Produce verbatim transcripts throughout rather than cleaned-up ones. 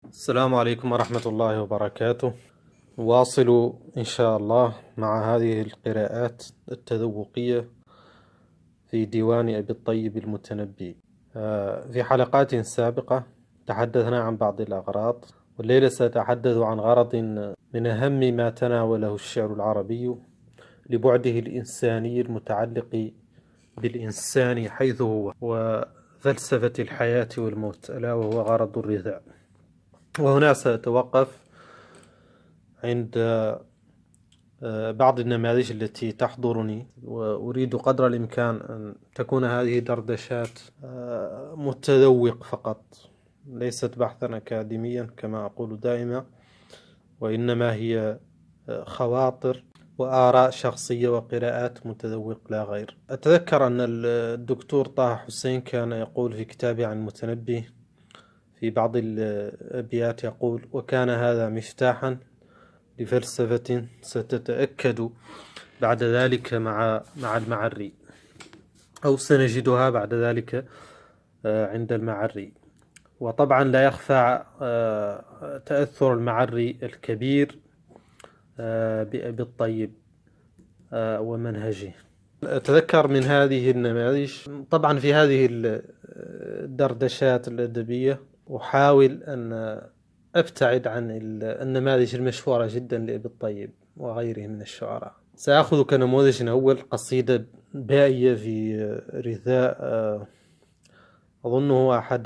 السلام عليكم ورحمة الله وبركاته. واصل إن شاء الله مع هذه القراءات التذوقية في ديوان أبي الطيب المتنبي. في حلقات سابقة تحدثنا عن بعض الأغراض، والليلة سأتحدث عن غرض من أهم ما تناوله الشعر العربي لبعده الإنساني المتعلق بالإنسان حيث هو وفلسفة الحياة والموت، ألا وهو غرض الرثاء. وهنا سأتوقف عند بعض النماذج التي تحضرني، وأريد قدر الإمكان أن تكون هذه دردشات متذوق فقط، ليست بحثا أكاديميا كما أقول دائما، وإنما هي خواطر وآراء شخصية وقراءات متذوق لا غير. أتذكر أن الدكتور طه حسين كان يقول في كتابه عن المتنبي في بعض الأبيات، يقول: وكان هذا مفتاحا لفلسفة ستتأكد بعد ذلك مع مع المعري، أو سنجدها بعد ذلك عند المعري. وطبعا لا يخفى تأثر المعري الكبير بأبي الطيب ومنهجه. أتذكر من هذه النماذج، طبعا في هذه الدردشات الأدبية أحاول أن أبتعد عن النماذج المشهورة جدا لأبي الطيب وغيره من الشعراء. سأخذ كنموذج أول قصيدة بائية في رثاء، أظنه أحد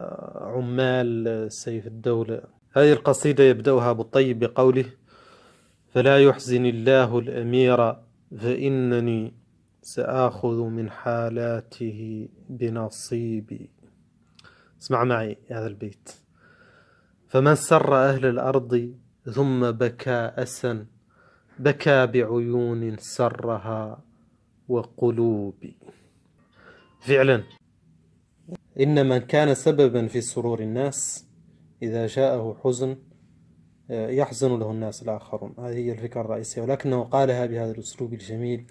عمال سيف الدولة. هذه القصيدة يبدأها أبو الطيب بقوله: فلا يحزن الله الأمير فإنني سآخذ من حالاته بنصيبي. اسمع معي هذا البيت: فمن سر أهل الأرض ثم بكى أسا بكى بعيون سرها وقلوب. فعلا إن من كان سببا في سرور الناس إذا جاءه حزن يحزن له الناس الآخرون. هذه هي الفكرة الرئيسية، ولكنه قالها بهذا الأسلوب الجميل: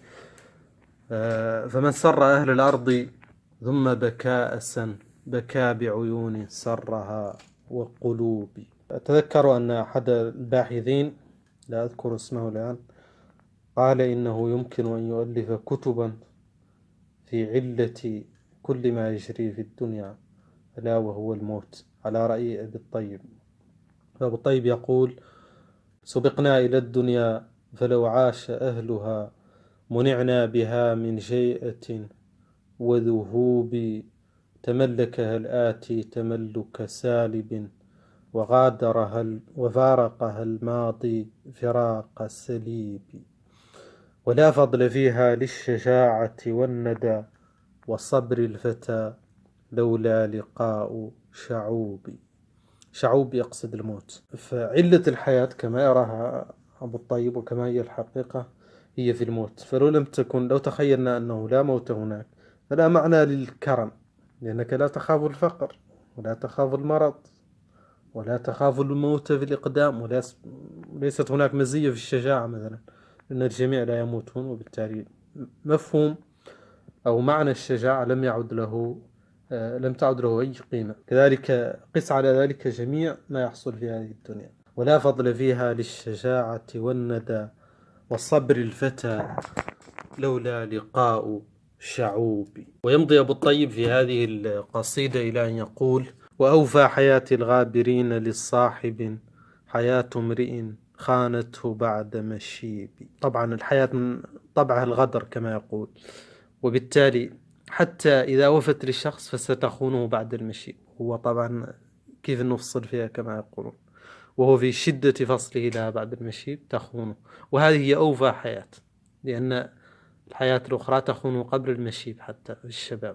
فمن سر أهل الأرض ثم بكى أسا بكى بعيون سرها وقلوب. أتذكر أن أحد الباحثين، لا أذكر اسمه الآن، قال إنه يمكن أن يؤلف كتبا في علة كل ما يجري في الدنيا، ألا وهو الموت، على رأي أبي الطيب. فأبو الطيب يقول: سبقنا إلى الدنيا فلو عاش أهلها منعنا بها من شيئة وذهوب، تملكها الآتي تملك سالب وغادرها وفارقها الماضي فراق سليب، ولا فضل فيها للشجاعة والندى وصبر الفتى لولا لقاء شعوب. شعوب يقصد الموت. فعلة الحياة كما يراها أبو الطيب وكما هي الحقيقة هي في الموت. فلو لم تكن لو تخيلنا أنه لا موت هناك فلا معنى للكرم، لأنك لا تخاف الفقر ولا تخاف المرض ولا تخاف الموت في الإقدام، وليست هناك مزية في الشجاعة مثلا، لأن الجميع لا يموتون، وبالتالي مفهوم أو معنى الشجاعة لم يعد له لم تعد له أي قيمة. كذلك قس على ذلك جميع ما يحصل في هذه الدنيا: ولا فضل فيها للشجاعة والندى وصبر الفتى لولا لقاء شعوب. ويمضي أبو الطيب في هذه القصيدة إلى أن يقول: وأوفى حياة الغابرين للصاحب حياة امرئ خانته بعد مشيب. طبعا الحياة من طبعها الغدر كما يقول، وبالتالي حتى إذا وفت للشخص فستخونه بعد المشيب. هو طبعا كيف نفصل فيها كما يقولون، وهو في شدة فصله لها بعد المشيب تخونه، وهذه هي أوفى حياة، لأن الحياة الأخرى تخون قبل المشيب حتى في الشباب.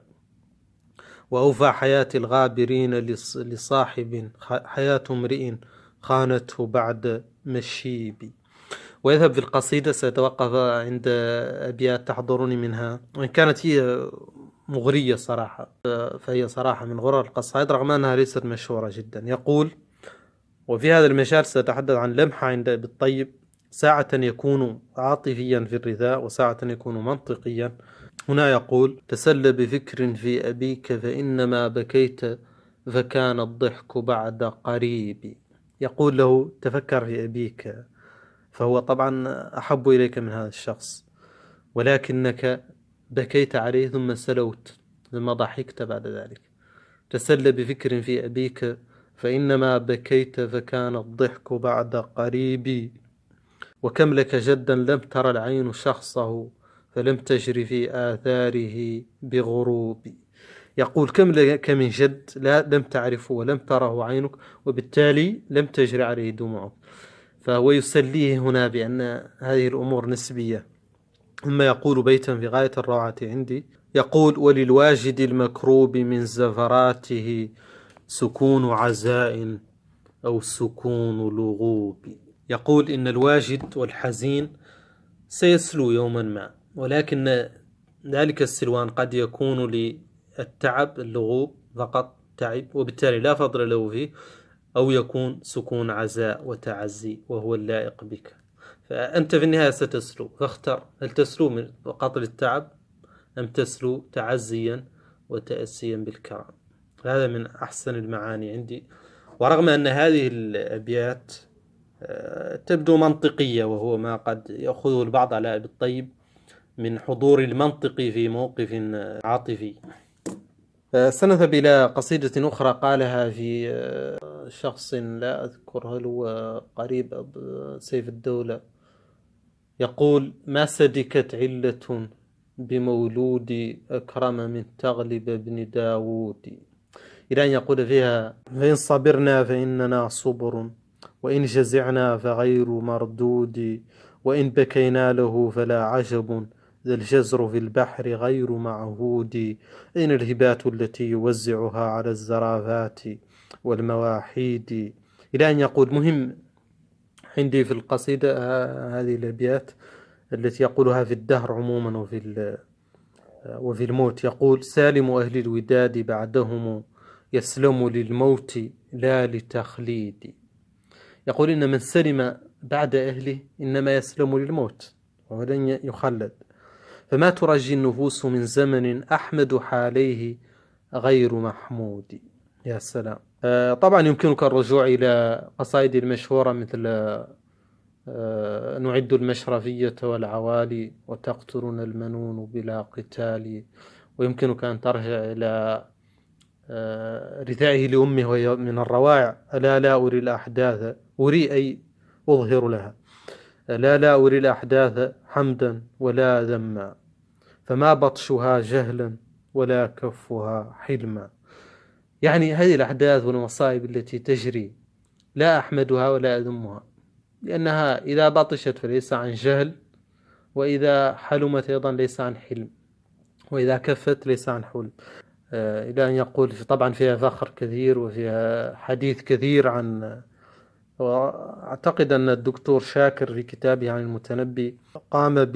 وأوفى حياة الغابرين لصاحب حياة امرئ خانته بعد مشيب. ويذهب في القصيدة، سأتوقف عند أبيات تحضرني منها، وإن كانت هي مغرية صراحة، فهي صراحة من غرر القصائد رغم أنها ليست مشهورة جدا. يقول: وفي هذا المجال سأتحدث عن لمحة عند أبي الطيب: ساعة يكون عاطفيا في الرثاء وساعة يكون منطقيا. هنا يقول: تسل بفكر في أبيك فإنما بكيت فكان الضحك بعد قريب. يقول له تفكر في أبيك، فهو طبعا أحب إليك من هذا الشخص، ولكنك بكيت عليه ثم سلوت ثم ضحكت بعد ذلك. تسل بفكر في أبيك فإنما بكيت فكان الضحك بعد قريب، وكم لك جدا لم تر العين شخصه فلم تجري في آثاره بغروب. يقول كم لك من جد لا لم تعرفه ولم تره عينك، وبالتالي لم تجري عليه دموعك. فهو يسليه هنا بأن هذه الأمور نسبية. ثم يقول بيتا في غاية الروعة عندي، يقول وللواجد المكروب من زفراته سكون عزاء أو سكون لغوب. يقول إن الواجد والحزين سيسلو يوما ما، ولكن ذلك السلوان قد يكون للتعب اللغوب فقط تعب وبالتالي لا فضل له فيه، أو يكون سكون عزاء وتعزي وهو اللائق بك. فأنت في النهاية ستسلو، فاختر هل تسلو من فقط للتعب أم تسلو تعزيا وتأسيا بالكرم. هذا من أحسن المعاني عندي. ورغم أن هذه الأبيات تبدو منطقية، وهو ما قد يأخذه البعض على أبي الطيب من حضور المنطق في موقف عاطفي. سنذهب إلى قصيدة أخرى قالها في شخص لا أذكر هل هو قريب سيف الدولة. يقول ما سدكت علة بمولود أكرم من تغلب ابن داود، إلى أن يقول فيها فإن صبرنا فإننا صبر، وإن جزعنا فغير مردود، وإن بكينا له فلا عجب، ذا الجزر في البحر غير معهود. أين الهبات التي يوزعها على الزرافات والمواحيد. إلى أن يقول مهم عندي في القصيدة هذه الأبيات التي يقولها في الدهر عموما وفي وفي الموت. يقول سالم أهل الوداد بعدهم يسلم للموت لا لتخليد. يقول إن من سلم بعد أهله إنما يسلم للموت ولن يخلد. فما ترجي النفوس من زمن أحمد حاليه غير محمود. يا سلام. آه طبعا يمكنك الرجوع إلى قصائد المشهورة مثل آه نعد المشرفية والعوالي وتقتلنا المنون بلا قتال، ويمكنك أن ترجع إلى آه رثائه لأمه وهي من الروائع ألا لا أري الأحداث أري أي أظهر لها، لا لا أري الأحداث حمدا ولا ذما، فما بطشها جهلا ولا كفها حلما. يعني هذه الأحداث والمصائب التي تجري لا أحمدها ولا أذمها، لأنها إذا بطشت فليس عن جهل، وإذا حلمت أيضا ليس عن حلم، وإذا كفت ليس عن حلم. آه إلى أن يقول طبعا فيها فخر كثير وفيها حديث كثير عن، وأعتقد أن الدكتور شاكر في كتابه عن المتنبي قام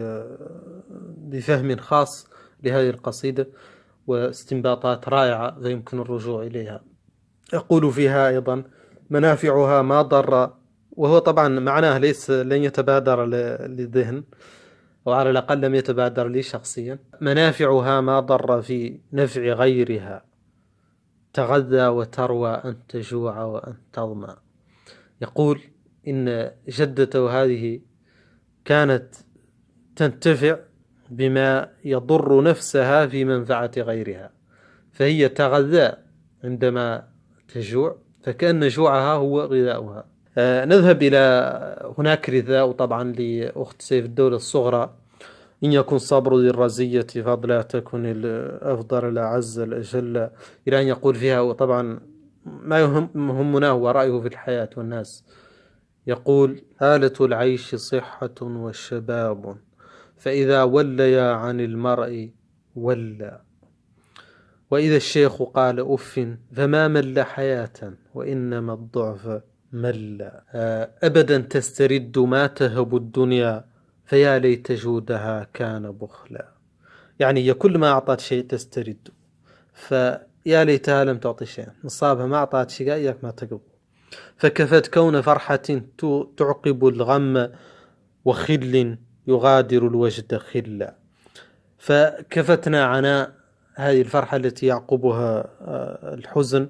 بفهم خاص لهذه القصيدة واستنباطات رائعة ويمكن الرجوع إليها. يقول فيها أيضا منافعها ما ضر، وهو طبعا معناه ليس لن يتبادر للذهن، أو على الأقل لم يتبادر لي شخصيا. منافعها ما ضر في نفع غيرها، تغذى وتروى أن تجوع وأن تظمأ. يقول إن جدته هذه كانت تنتفع بما يضر نفسها في منفعة غيرها، فهي تغذى عندما تجوع، فكأن جوعها هو غذاؤها. آه نذهب إلى هناك رثاء طبعا لأخت سيف الدولة الصغرى، إن يكن صبر ذي الرزية فضلا تكن الأفضل الأعز الأجل، إلى أن يقول فيها وطبعا ما يهمنا هو رأيه في الحياة والناس. يقول آلة العيش صحة والشباب، فإذا وليا عن المرء ولى، وإذا الشيخ قال أف فما مل حياة وإنما الضعف مل. أبدا تسترد ما تهب الدنيا فيا ليت جودها كان بخلا. يعني هي كل ما أعطت شيء تسترد، فيا ليتها لم تعطي شيئا، نصابها ما أعطت شيء إياك ما تقبل. فكفت كون فرحة تعقب الغم وخل يغادر الوجد خلا. فكفتنا عناء هذه الفرحة التي يعقبها الحزن،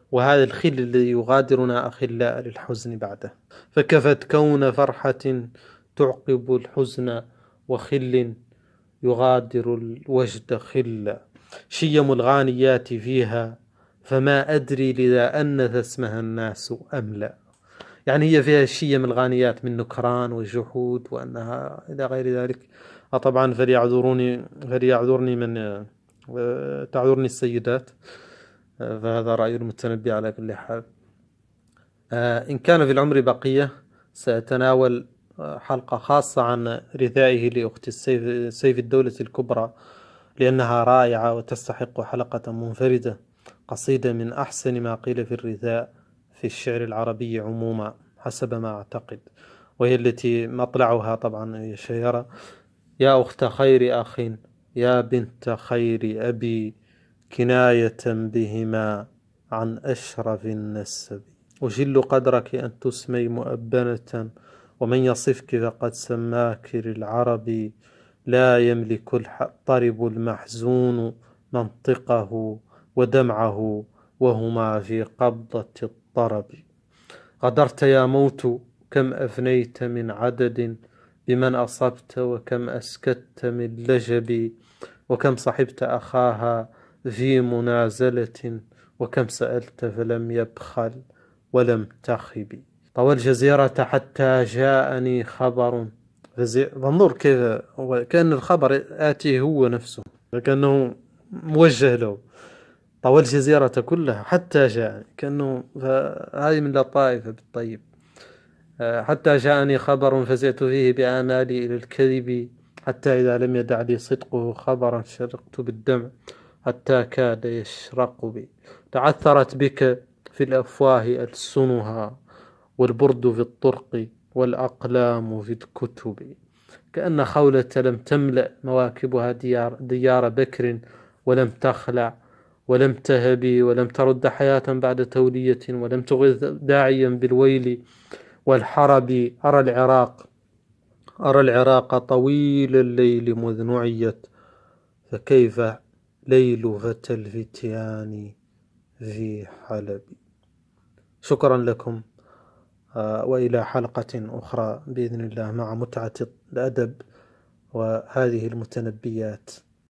وهذا الخل الذي يغادرنا أخلاء للحزن بعده. فكفت كون فرحة تعقب الحزن، وخل يغادر الوجد خلا. شيم الغانيات فيها، فما أدري لذا أنث اسمها الناس أم لا. يعني هي فيها شيم الغانيات من نكران وجحود وأنها إلى غير ذلك. طبعا فليعذروني فليعذرني من تعذرني السيدات، فهذا رأي المتنبي على كل حال. إن كان في العمر بقية سأتناول حلقة خاصة عن رثائه لأخت السيف سيف الدولة الكبرى، لأنها رائعة وتستحق حلقة منفردة. قصيدة من أحسن ما قيل في الرثاء في الشعر العربي عموما حسب ما أعتقد، وهي التي مطلعها طبعا هي شيرة: يا أخت خير أخ، يا بنت خير أبي، كناية بهما عن أشرف النسب. أجل قدرك أن تسمي مؤبنة، ومن يصفك فقد سماك للعرب. لا يملك الطرب المحزون منطقه ودمعه، وهما في قبضة الطرب. غدرت يا موت، كم أفنيت من عدد بمن أصبت، وكم أسكت من لجب. وكم صحبت أخاها في منازلة، وكم سألت فلم يبخل ولم تخب. طوى الجزيرة حتى جاءني خبر. انظر كيف كأن الخبر آتيه هو نفسه، كأنه موجه له. طوى الجزيرة كلها حتى جاءني، كأنه هذه من لطائف بالطيب. حتى جاءني خبر فزعت فيه بآمالي إلى الكذب، حتى إذا لم يدع لي صدقه خبرا شرقت بالدمع حتى كاد يشرق بي. تعثرت بك في الأفواه ألسنها، والبرد في الطرق والأقلام في الكتب. كأن خولة لم تملأ مواكبها ديار, ديار بكر، ولم تخلع ولم تهبي، ولم ترد حياة بعد تولية، ولم تغث داعيا بالويل والحرب. أرى العراق أرى العراق طويل الليل مذ نعيت، فكيف ليل فتى الفتيان في حلب. شكرا لكم، وإلى حلقة أخرى بإذن الله مع متعة الأدب وهذه المتنبيات.